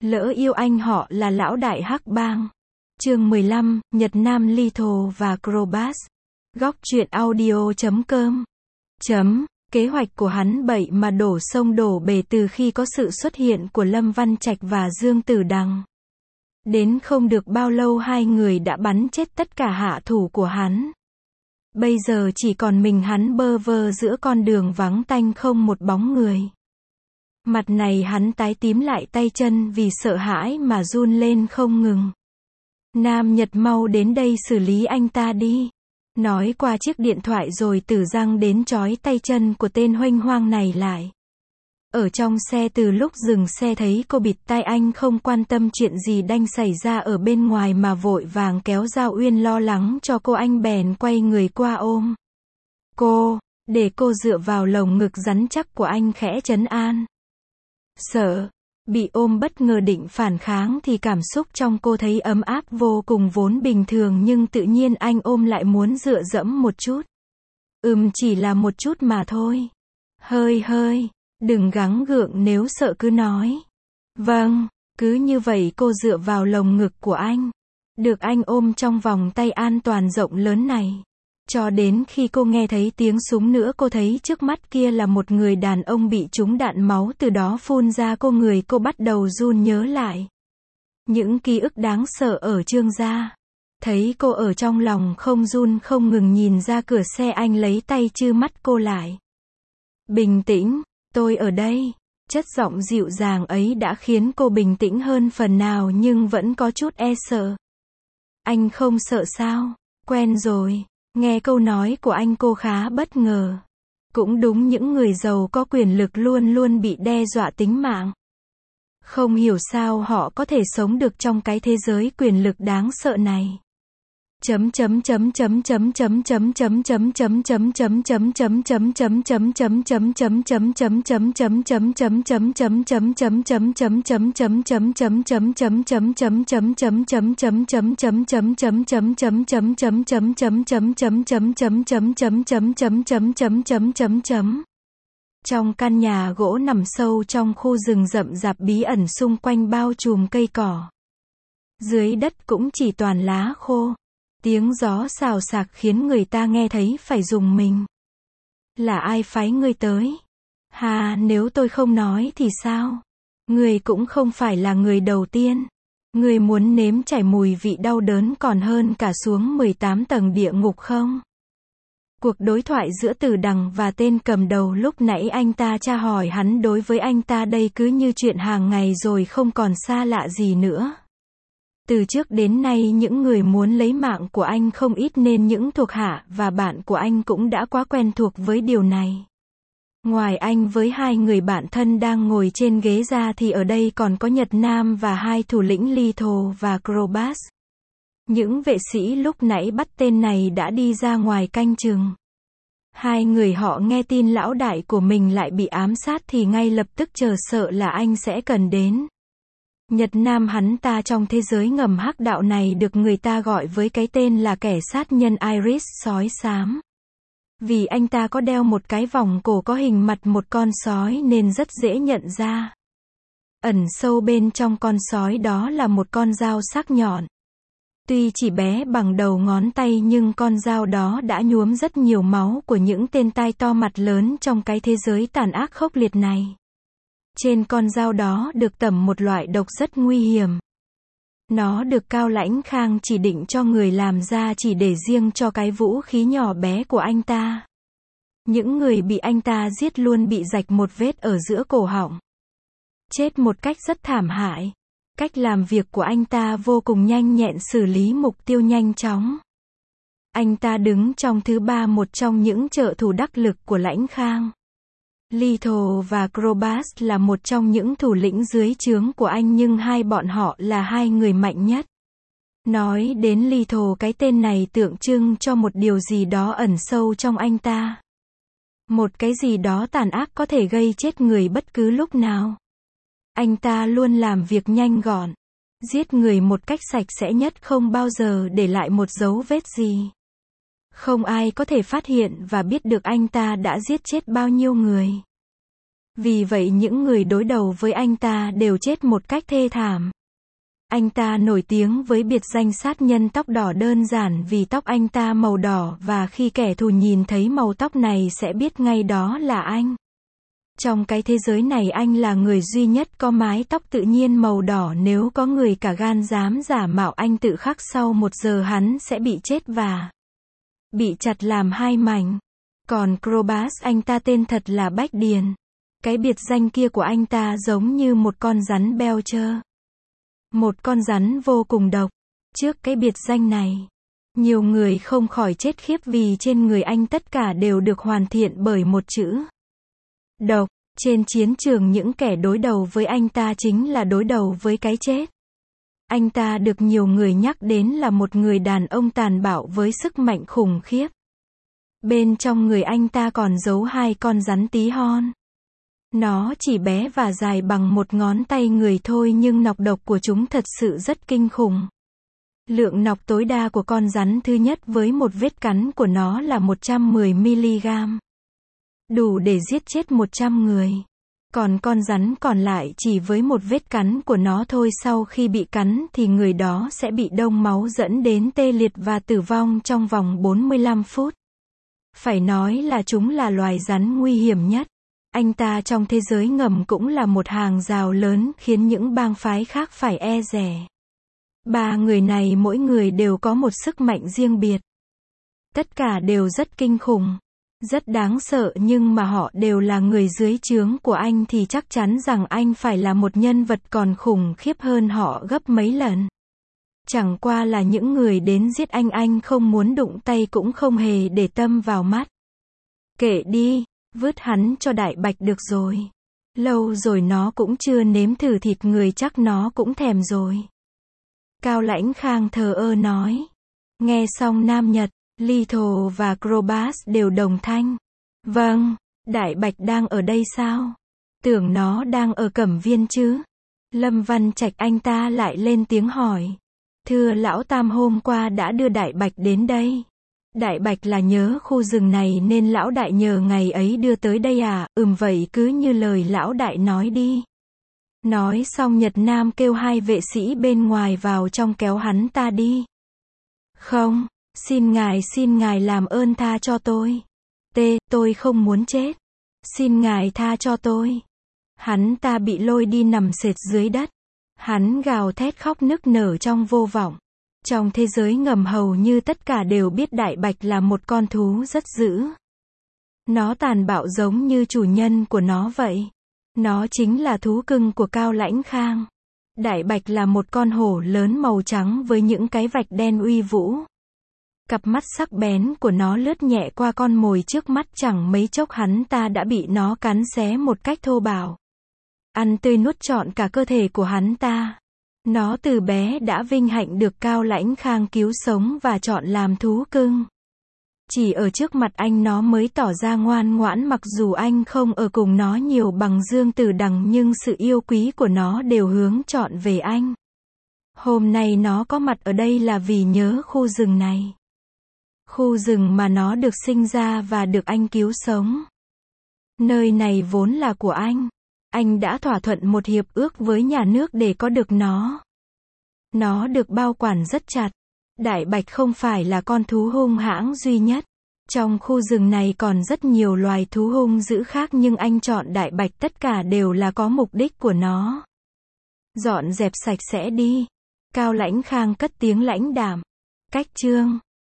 Lỡ yêu anh họ là lão đại hắc bang. Chương 15, Nhật Nam Lethal và Crobas. Góc truyện audio.com. Kế hoạch của hắn bậy mà đổ sông đổ bể từ khi có sự xuất hiện của Lâm Văn Trạch và Dương Tử Đằng. Đến không được bao lâu hai người đã bắn chết tất cả hạ thủ của hắn. Bây giờ chỉ còn mình hắn bơ vơ giữa con đường vắng tanh không một bóng người. Mặt này hắn tái tím lại tay chân vì sợ hãi mà run lên không ngừng. Nam Nhật mau đến đây xử lý anh ta đi. Nói qua chiếc điện thoại rồi Tử Giang đến trói tay chân của tên huênh hoang này lại. Ở trong xe từ lúc dừng xe thấy cô bịt tai anh không quan tâm chuyện gì đang xảy ra ở bên ngoài mà vội vàng kéo Giao Uyên lo lắng cho cô, anh bèn quay người qua ôm cô, để cô dựa vào lồng ngực rắn chắc của anh khẽ trấn an. Sợ bị ôm bất ngờ định phản kháng thì cảm xúc trong cô thấy ấm áp vô cùng vốn bình thường nhưng tự nhiên anh ôm lại muốn dựa dẫm một chút. Chỉ là một chút mà thôi. Hơi, đừng gắng gượng nếu sợ cứ nói. Vâng, cứ như vậy cô dựa vào lồng ngực của anh. Được anh ôm trong vòng tay an toàn rộng lớn này. Cho đến khi cô nghe thấy tiếng súng nữa cô thấy trước mắt kia là một người đàn ông bị trúng đạn máu từ đó phun ra người cô bắt đầu run nhớ lại. Những ký ức đáng sợ ở Trương gia. Thấy cô ở trong lòng không run không ngừng nhìn ra cửa xe anh lấy tay chư mắt cô lại. Bình tĩnh, tôi ở đây. Chất giọng dịu dàng ấy đã khiến cô bình tĩnh hơn phần nào nhưng vẫn có chút e sợ. Anh không sợ sao? Quen rồi. Nghe câu nói của anh cô khá bất ngờ. Cũng đúng, những người giàu có quyền lực luôn luôn bị đe dọa tính mạng. Không hiểu sao họ có thể sống được trong cái thế giới quyền lực đáng sợ này. Trong căn nhà gỗ nằm sâu trong khu rừng rậm rạp bí ẩn xung quanh bao trùm cây cỏ. Dưới đất cũng chỉ toàn lá khô. Tiếng gió xào xạc khiến người ta nghe thấy phải rùng mình. Là ai phái ngươi tới? Nếu tôi không nói thì sao? Ngươi cũng không phải là người đầu tiên. Ngươi muốn nếm trải mùi vị đau đớn còn hơn cả xuống 18 tầng địa ngục không? Cuộc đối thoại giữa Tử Đằng và tên cầm đầu lúc nãy anh ta tra hỏi hắn đối với anh ta đây cứ như chuyện hàng ngày rồi không còn xa lạ gì nữa. Từ trước đến nay những người muốn lấy mạng của anh không ít nên những thuộc hạ và bạn của anh cũng đã quá quen thuộc với điều này. Ngoài anh với hai người bạn thân đang ngồi trên ghế ra thì ở đây còn có Nhật Nam và hai thủ lĩnh Lethal và Crobas. Những vệ sĩ lúc nãy bắt tên này đã đi ra ngoài canh chừng. Hai người họ nghe tin lão đại của mình lại bị ám sát thì ngay lập tức chờ sợ là anh sẽ cần đến. Nhật Nam hắn ta trong thế giới ngầm hắc đạo này được người ta gọi với cái tên là kẻ sát nhân Iris sói xám. Vì anh ta có đeo một cái vòng cổ có hình mặt một con sói nên rất dễ nhận ra. Ẩn sâu bên trong con sói đó là một con dao sắc nhọn. Tuy chỉ bé bằng đầu ngón tay nhưng con dao đó đã nhuốm rất nhiều máu của những tên tai to mặt lớn trong cái thế giới tàn ác khốc liệt này. Trên con dao đó được tẩm một loại độc rất nguy hiểm. Nó được Cao Lãnh Khang chỉ định cho người làm ra chỉ để riêng cho cái vũ khí nhỏ bé của anh ta. Những người bị anh ta giết luôn bị rạch một vết ở giữa cổ họng. Chết một cách rất thảm hại. Cách làm việc của anh ta vô cùng nhanh nhẹn, xử lý mục tiêu nhanh chóng. Anh ta đứng trong thứ ba, một trong những trợ thủ đắc lực của Lãnh Khang. Lethal và Crobas là một trong những thủ lĩnh dưới trướng của anh nhưng hai bọn họ là hai người mạnh nhất. Nói đến Lethal, cái tên này tượng trưng cho một điều gì đó ẩn sâu trong anh ta. Một cái gì đó tàn ác có thể gây chết người bất cứ lúc nào. Anh ta luôn làm việc nhanh gọn, giết người một cách sạch sẽ nhất, không bao giờ để lại một dấu vết gì. Không ai có thể phát hiện và biết được anh ta đã giết chết bao nhiêu người. Vì vậy những người đối đầu với anh ta đều chết một cách thê thảm. Anh ta nổi tiếng với biệt danh sát nhân tóc đỏ đơn giản vì tóc anh ta màu đỏ và khi kẻ thù nhìn thấy màu tóc này sẽ biết ngay đó là anh. Trong cái thế giới này anh là người duy nhất có mái tóc tự nhiên màu đỏ, nếu có người cả gan dám giả mạo anh tự khắc sau 1 giờ hắn sẽ bị chết và bị chặt làm 2 mảnh. Còn Krobus anh ta tên thật là Bách Điền. Cái biệt danh kia của anh ta giống như một con rắn Belcher. Một con rắn vô cùng độc. Trước cái biệt danh này, nhiều người không khỏi chết khiếp vì trên người anh tất cả đều được hoàn thiện bởi một chữ độc. Trên chiến trường những kẻ đối đầu với anh ta chính là đối đầu với cái chết. Anh ta được nhiều người nhắc đến là một người đàn ông tàn bạo với sức mạnh khủng khiếp. Bên trong người anh ta còn giấu 2 con rắn tí hon. Nó chỉ bé và dài bằng 1 ngón tay người thôi nhưng nọc độc của chúng thật sự rất kinh khủng. Lượng nọc tối đa của con rắn thứ nhất với một vết cắn của nó là 110mg. Đủ để giết chết 100 người. Còn con rắn còn lại chỉ với một vết cắn của nó thôi sau khi bị cắn thì người đó sẽ bị đông máu dẫn đến tê liệt và tử vong trong vòng 45 phút. Phải nói là chúng là loài rắn nguy hiểm nhất. Anh ta trong thế giới ngầm cũng là một hàng rào lớn khiến những bang phái khác phải e dè. 3 người này mỗi người đều có một sức mạnh riêng biệt. Tất cả đều rất kinh khủng, rất đáng sợ, nhưng mà họ đều là người dưới trướng của anh thì chắc chắn rằng anh phải là một nhân vật còn khủng khiếp hơn họ gấp mấy lần. Chẳng qua là những người đến giết anh không muốn đụng tay cũng không hề để tâm vào mắt. Kệ đi, vứt hắn cho Đại Bạch được rồi. Lâu rồi nó cũng chưa nếm thử thịt người chắc nó cũng thèm rồi. Cao Lãnh Khang thờ ơ nói. Nghe xong Nam Nhật, Little và Krobus đều đồng thanh. Vâng, Đại Bạch đang ở đây sao? Tưởng nó đang ở Cẩm Viên chứ. Lâm Văn Trạch anh ta lại lên tiếng hỏi. Thưa Lão Tam, hôm qua đã đưa Đại Bạch đến đây. Đại Bạch là nhớ khu rừng này nên Lão Đại nhờ ngày ấy đưa tới đây à? Vậy cứ như lời Lão Đại nói đi. Nói xong Nhật Nam kêu 2 vệ sĩ bên ngoài vào trong kéo hắn ta đi. Không, xin ngài làm ơn tha cho tôi. Tôi không muốn chết. Xin ngài tha cho tôi. Hắn ta bị lôi đi nằm sệt dưới đất. Hắn gào thét khóc nức nở trong vô vọng. Trong thế giới ngầm hầu như tất cả đều biết Đại Bạch là một con thú rất dữ. Nó tàn bạo giống như chủ nhân của nó vậy. Nó chính là thú cưng của Cao Lãnh Khang. Đại Bạch là một con hổ lớn màu trắng với những cái vạch đen uy vũ. Cặp mắt sắc bén của nó lướt nhẹ qua con mồi trước mắt, chẳng mấy chốc hắn ta đã bị nó cắn xé một cách thô bạo. Ăn tươi nuốt trọn cả cơ thể của hắn ta. Nó từ bé đã vinh hạnh được Cao Lãnh Khang cứu sống và chọn làm thú cưng. Chỉ ở trước mặt anh nó mới tỏ ra ngoan ngoãn, mặc dù anh không ở cùng nó nhiều bằng Dương Tử Đằng nhưng sự yêu quý của nó đều hướng trọn về anh. Hôm nay nó có mặt ở đây là vì nhớ khu rừng này. Khu rừng mà nó được sinh ra và được anh cứu sống. Nơi này vốn là của anh. Anh đã thỏa thuận một hiệp ước với nhà nước để có được nó. Nó được bao quản rất chặt. Đại Bạch không phải là con thú hung hãng duy nhất. Trong khu rừng này còn rất nhiều loài thú hung dữ khác nhưng anh chọn Đại Bạch tất cả đều là có mục đích của nó. Dọn dẹp sạch sẽ đi. Cao Lãnh Khang cất tiếng lãnh đạm. Cách chương